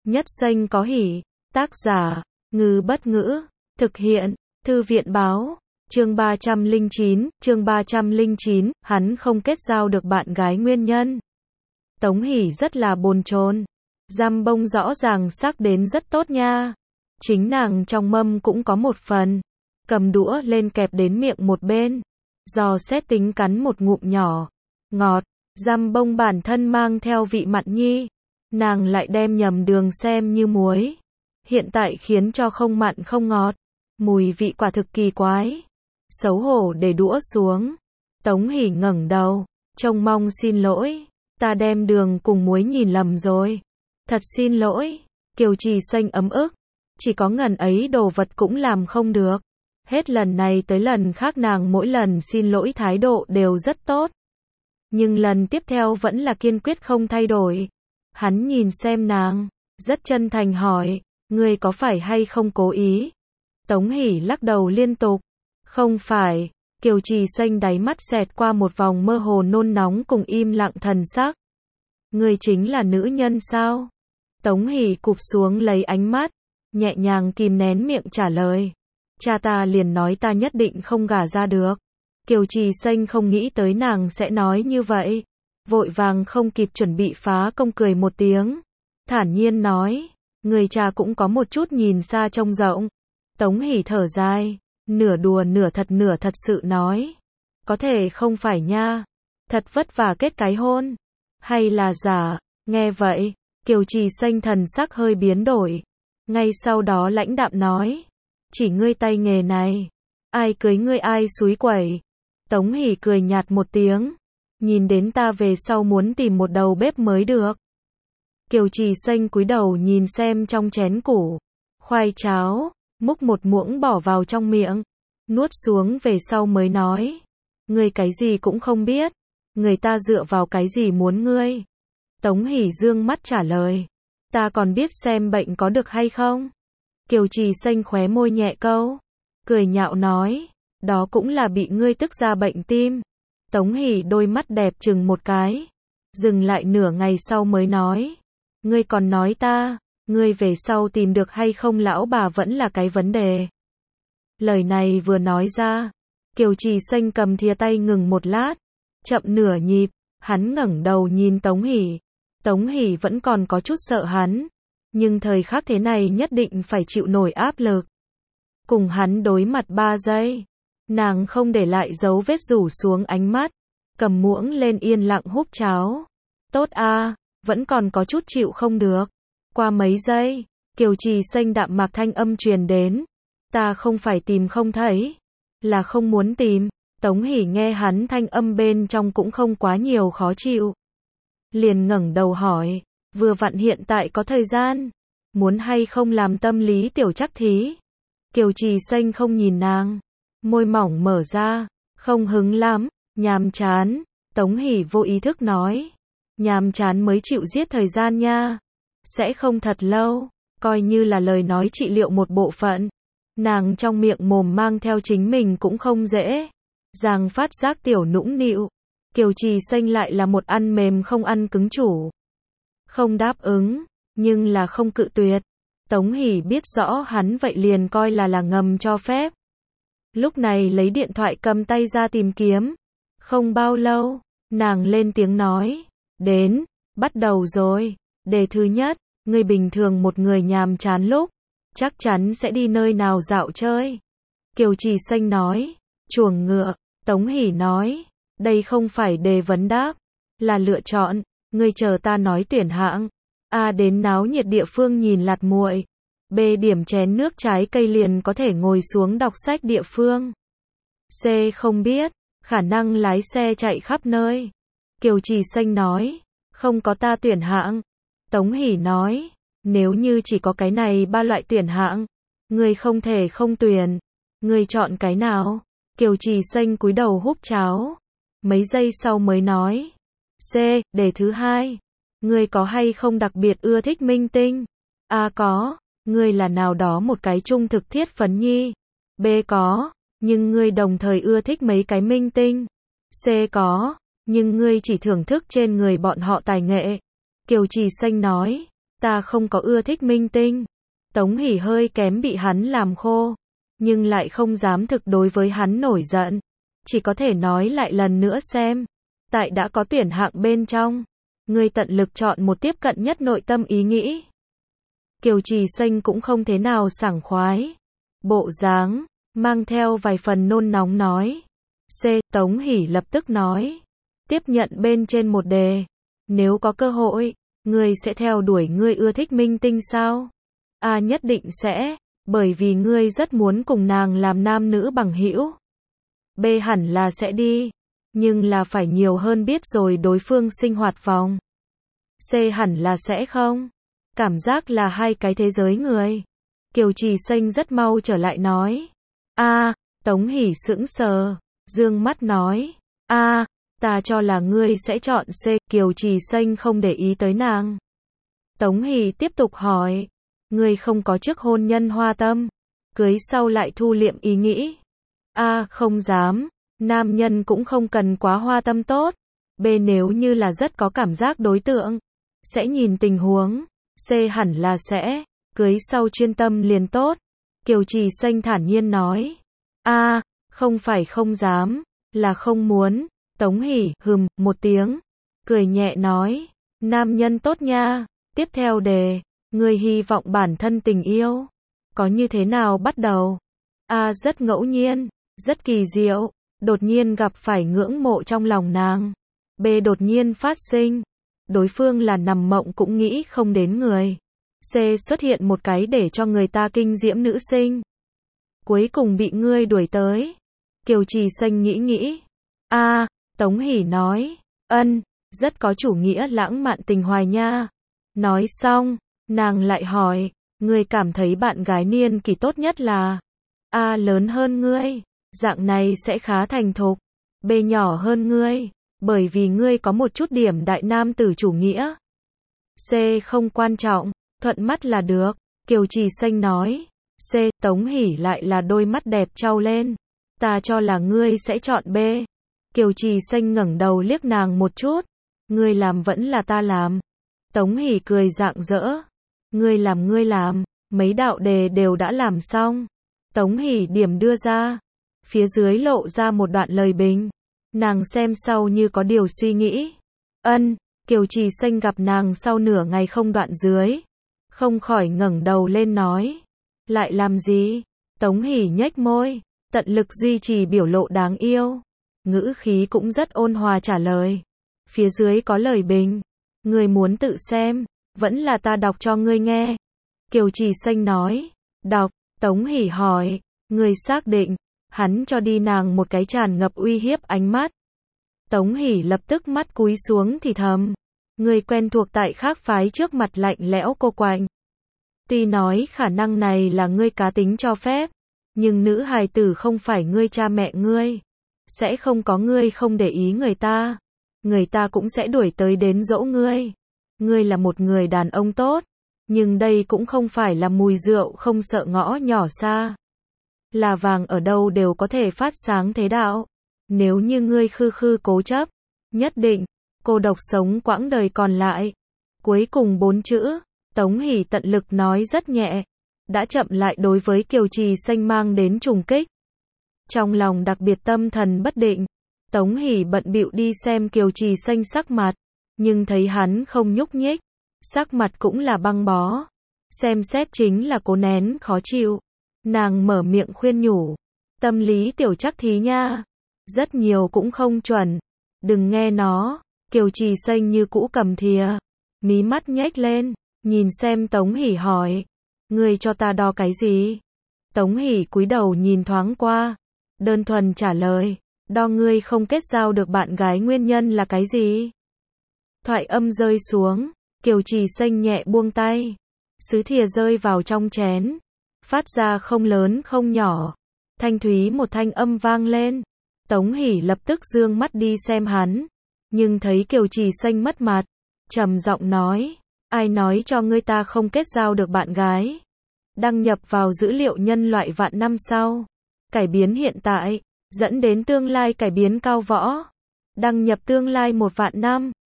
Nhất xanh có hỉ. Tác giả, Ngư Bất Ngữ. Thực hiện, Thư viện Báo. Chương 309, hắn không kết giao được bạn gái nguyên nhân. Tống Hỷ rất là bồn chồn. Giam bông rõ ràng sắc đến rất tốt nha. Chính nàng trong mâm cũng có một phần. Cầm đũa lên kẹp đến miệng một bên. Dò xét tính cắn một ngụm nhỏ. Ngọt. Giam bông bản thân mang theo vị mặn nhi. Nàng lại đem nhầm đường xem như muối. Hiện tại khiến cho không mặn không ngọt. Mùi vị quả thực kỳ quái. Xấu hổ để đũa xuống. Tống Hỷ ngẩng đầu. Trông mong xin lỗi. Ta đem đường cùng muối nhìn lầm rồi. Thật xin lỗi. Kiều Trì Xanh ấm ức. Chỉ có ngần ấy đồ vật cũng làm không được. Hết lần này tới lần khác nàng mỗi lần xin lỗi thái độ đều rất tốt. Nhưng lần tiếp theo vẫn là kiên quyết không thay đổi. Hắn nhìn xem nàng. Rất chân thành hỏi. Ngươi có phải hay không cố ý? Tống Hỷ lắc đầu liên tục. Không phải. Kiều Trì Xanh đáy mắt xẹt qua một vòng mơ hồ nôn nóng cùng im lặng thần sắc. Ngươi chính là nữ nhân sao? Tống Hỷ cụp xuống lấy ánh mắt. Nhẹ nhàng kìm nén miệng trả lời. Cha ta liền nói ta nhất định không gả ra được. Kiều Trì Xanh không nghĩ tới nàng sẽ nói như vậy. Vội vàng không kịp chuẩn bị phá công cười một tiếng. Thản nhiên nói. Người cha cũng có một chút nhìn xa trông rộng. Tống Hỷ thở dài. Nửa đùa nửa thật sự nói. Có thể không phải nha. Thật vất vả kết cái hôn. Hay là giả. Nghe vậy. Kiều Trì Xanh thần sắc hơi biến đổi. Ngay sau đó lãnh đạm nói. Chỉ ngươi tay nghề này. Ai cưới ngươi ai xúi quẩy. Tống Hỷ cười nhạt một tiếng. Nhìn đến ta về sau muốn tìm một đầu bếp mới được. Kiều Trì Xanh cúi đầu nhìn xem trong chén củ. Khoai cháo. Múc một muỗng bỏ vào trong miệng. Nuốt xuống về sau mới nói. Ngươi cái gì cũng không biết. Người ta dựa vào cái gì muốn ngươi. Tống Hỷ dương mắt trả lời. Ta còn biết xem bệnh có được hay không. Kiều Trì Xanh khóe môi nhẹ câu. Cười nhạo nói. Đó cũng là bị ngươi tức ra bệnh tim. Tống Hỷ đôi mắt đẹp chừng một cái. Dừng lại nửa ngày sau mới nói. Ngươi còn nói ta. Ngươi về sau tìm được hay không lão bà vẫn là cái vấn đề. Lời này vừa nói ra. Kiều Trì Xanh cầm thìa tay ngừng một lát. Chậm nửa nhịp. Hắn ngẩng đầu nhìn Tống Hỷ. Tống Hỷ vẫn còn có chút sợ hắn. Nhưng thời khắc thế này nhất định phải chịu nổi áp lực. Cùng hắn đối mặt 3 giây. Nàng không để lại dấu vết rủ xuống ánh mắt. Cầm muỗng lên yên lặng húp cháo. Tốt a, vẫn còn có chút chịu không được. Qua mấy giây, Kiều Trì Xanh đạm mạc thanh âm truyền đến. Ta không phải tìm không thấy. Là không muốn tìm. Tống Hỷ nghe hắn thanh âm bên trong cũng không quá nhiều khó chịu. Liền ngẩng đầu hỏi. Vừa vặn hiện tại có thời gian. Muốn hay không làm tâm lý tiểu chắc thí. Kiều Trì Xanh không nhìn nàng. Môi mỏng mở ra. Không hứng lắm. Nhàm chán. Tống Hỷ vô ý thức nói. Nhàm chán mới chịu giết thời gian nha. Sẽ không thật lâu. Coi như là lời nói trị liệu một bộ phận. Nàng trong miệng mồm mang theo chính mình cũng không dễ. Giang phát giác tiểu nũng nịu. Kiều Trì Xanh lại là một ăn mềm không ăn cứng chủ. Không đáp ứng. Nhưng là không cự tuyệt. Tống Hỷ biết rõ hắn vậy liền coi là ngầm cho phép. Lúc này lấy điện thoại cầm tay ra tìm kiếm. Không bao lâu. Nàng lên tiếng nói. Đến. Bắt đầu rồi. Đề thứ nhất. Ngươi bình thường một người nhàm chán lúc. Chắc chắn sẽ đi nơi nào dạo chơi. Kiều Trì Xanh nói. Chuồng ngựa. Tống Hỷ nói. Đây không phải đề vấn đáp. Là lựa chọn. Ngươi chờ ta nói tuyển hạng. A. Đến náo nhiệt địa phương nhìn lạt muội. B. Điểm chén nước trái cây liền có thể ngồi xuống đọc sách địa phương. C. Không biết. Khả năng lái xe chạy khắp nơi. Kiều Trì Xanh nói. Không có ta tuyển hạng. Tống Hỷ nói. Nếu như chỉ có cái này 3 loại tuyển hạng. Ngươi không thể không tuyển. Ngươi chọn cái nào? Kiều Trì Xanh cúi đầu húp cháo. Mấy giây sau mới nói. C. Đề thứ 2. Ngươi có hay không đặc biệt ưa thích minh tinh? A. Có. Ngươi là nào đó một cái trung thực thiết phấn nhi. B. Có. Nhưng ngươi đồng thời ưa thích mấy cái minh tinh. C. Có. Nhưng ngươi chỉ thưởng thức trên người bọn họ tài nghệ. Kiều Trì Xanh nói. Ta không có ưa thích minh tinh. Tống Hỷ hơi kém bị hắn làm khô, nhưng lại không dám thực đối với hắn nổi giận. Chỉ có thể nói lại lần nữa xem. Tại đã có tuyển hạng bên trong, ngươi tận lực chọn một tiếp cận nhất nội tâm ý nghĩ. Kiều Trì Xanh cũng không thế nào sảng khoái. Bộ dáng, mang theo vài phần nôn nóng nói. Tống Hỷ lập tức nói. Tiếp nhận bên trên một đề. Nếu có cơ hội, ngươi sẽ theo đuổi ngươi ưa thích minh tinh sao? A nhất định sẽ, bởi vì ngươi rất muốn cùng nàng làm nam nữ bằng hữu. B hẳn là sẽ đi, nhưng là phải nhiều hơn biết rồi đối phương sinh hoạt phòng. C hẳn là sẽ không. Cảm giác là hai cái thế giới người. Kiều Trì Xanh rất mau trở lại nói. Tống Hỷ sững sờ, dương mắt nói. Ta cho là ngươi sẽ chọn C. Kiều Trì Xanh không để ý tới nàng. Tống Hỷ tiếp tục hỏi. Ngươi không có trước hôn nhân hoa tâm, cưới sau lại thu liệm ý nghĩ. Không dám, nam nhân cũng không cần quá hoa tâm tốt. B nếu như là rất có cảm giác đối tượng, sẽ nhìn tình huống. C hẳn là sẽ, cưới sau chuyên tâm liền tốt. Kiều Trì Xanh thản nhiên nói. Không phải không dám, là không muốn. Tống Hỷ một tiếng, cười nhẹ nói. Nam nhân tốt nha. Tiếp theo đề. Ngươi hy vọng bản thân tình yêu có như thế nào bắt đầu? Rất ngẫu nhiên, rất kỳ diệu, đột nhiên gặp phải ngưỡng mộ trong lòng nàng. B đột nhiên phát sinh, đối phương là nằm mộng cũng nghĩ không đến người. C xuất hiện một cái để cho người ta kinh diễm nữ sinh. Cuối cùng bị ngươi đuổi tới. Kiều Trì Xanh nghĩ. Tống Hỷ nói. Rất có chủ nghĩa lãng mạn tình hoài nha. Nói xong, nàng lại hỏi, ngươi cảm thấy bạn gái niên kỳ tốt nhất là lớn hơn ngươi, dạng này sẽ khá thành thục. B nhỏ hơn ngươi, bởi vì ngươi có một chút điểm đại nam tử chủ nghĩa. C không quan trọng, thuận mắt là được. Kiều Trì Xanh nói. C. Tống Hỷ lại là đôi mắt đẹp trao lên. Ta cho là ngươi sẽ chọn B. Kiều Trì Xanh ngẩng đầu liếc nàng một chút. Ngươi làm vẫn là ta làm. Tống Hỷ cười rạng rỡ. Ngươi làm, mấy đạo đề đều đã làm xong. Tống Hỷ điểm đưa ra. Phía dưới lộ ra một đoạn lời bình. Nàng xem sau như có điều suy nghĩ. Kiều Trì Xanh gặp nàng sau nửa ngày không đoạn dưới. Không khỏi ngẩng đầu lên nói. Lại làm gì? Tống Hỷ nhếch môi, tận lực duy trì biểu lộ đáng yêu. Ngữ khí cũng rất ôn hòa trả lời. Phía dưới có lời bình. Ngươi muốn tự xem, vẫn là ta đọc cho ngươi nghe. Kiều Trì Xanh nói. Đọc. Tống Hỷ hỏi. Ngươi xác định? Hắn cho đi nàng một cái tràn ngập uy hiếp ánh mắt. Tống Hỷ lập tức mắt cúi xuống thì thầm. Ngươi quen thuộc tại khác phái trước mặt lạnh lẽo cô quạnh. Tuy nói khả năng này là ngươi cá tính cho phép, nhưng nữ hài tử không phải ngươi cha mẹ ngươi. Sẽ không có ngươi không để ý người ta. Người ta cũng sẽ đuổi tới đến dỗ ngươi. Ngươi là một người đàn ông tốt, nhưng đây cũng không phải là mùi rượu không sợ ngõ nhỏ xa. Là vàng ở đâu đều có thể phát sáng thế đạo. Nếu như ngươi khư cố chấp, nhất định cô độc sống quãng đời còn lại. Cuối cùng 4 chữ, Tống Hỷ tận lực nói rất nhẹ, đã chậm lại đối với Kiều Trì Xanh mang đến trùng kích. Trong lòng đặc biệt tâm thần bất định, Tống Hỷ bận bịu đi xem Kiều Trì Xanh sắc mặt, nhưng thấy hắn không nhúc nhích, sắc mặt cũng là băng bó. Xem xét chính là cố nén khó chịu. Nàng mở miệng khuyên nhủ. Tâm lý tiểu chắc thí nha. Rất nhiều cũng không chuẩn. Đừng nghe nó. Kiều Trì Xanh như cũ cầm thìa. Mí mắt nhếch lên. Nhìn xem Tống Hỷ hỏi. Ngươi cho ta đo cái gì? Tống Hỷ cúi đầu nhìn thoáng qua. Đơn thuần trả lời. Đo ngươi không kết giao được bạn gái nguyên nhân là cái gì? Thoại âm rơi xuống. Kiều Trì Xanh nhẹ buông tay. Sứ thìa rơi vào trong chén. Phát ra không lớn không nhỏ. Thanh thúy một thanh âm vang lên. Tống Hỷ lập tức dương mắt đi xem hắn. Nhưng thấy Kiều Trì Xanh mất mặt. Trầm giọng nói. Ai nói cho ngươi ta không kết giao được bạn gái? Đăng nhập vào dữ liệu nhân loại vạn năm sau. Cải biến hiện tại. Dẫn đến tương lai cải biến cao võ. Đăng nhập tương lai 1 vạn năm.